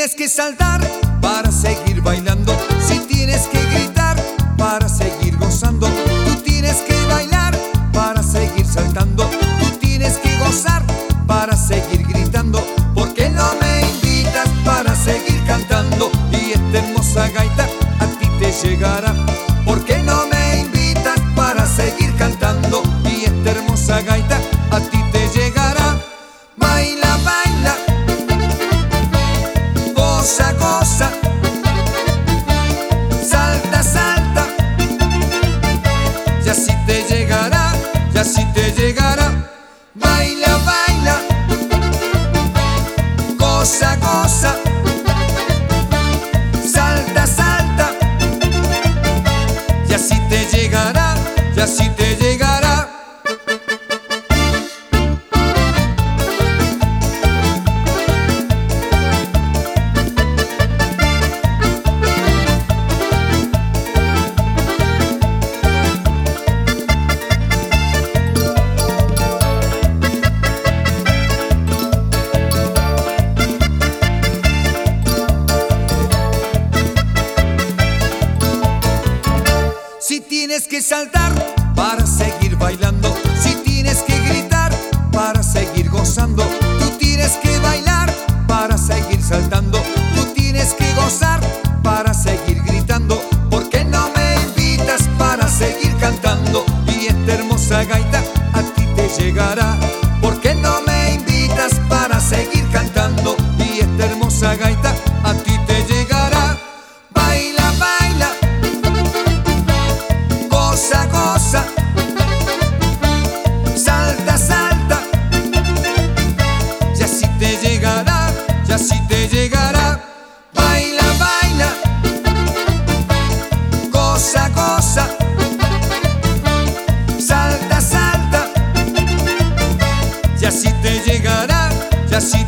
tienes que saltar para seguir bailando, si tienes que gritar para seguir gozando, tú tienes que bailar para seguir saltando, tú tienes que gozar para seguir gritando. ¿Por qué no me invitas para seguir cantando? Y esta hermosa gaita a ti te llegará. ¿Por qué no me invitas para seguir cantando? Y esta hermosa gaita a ti te llegará. Baila, baila, goza, goza, salta, salta, y así te llegará, y así te llegará. Baila, baila, goza, goza, salta, salta, y así te llegará, y así te llegará. Si tienes que saltar para seguir bailando, si tienes que gritar para seguir gozando, tú tienes que bailar para seguir saltando, tú tienes que gozar para seguir gritando. ¿Por qué no me invitas para seguir cantando? Y esta hermosa gaita a ti te llegará. ¿Por qué no me invitas para seguir cantando? Y esta hermosa gaita a ti te llegará. Baila, baila, goza, goza, salta, salta, y así te llegará, y así te llegará. Baila, baila, goza, goza, salta, salta, y así te llegará, y así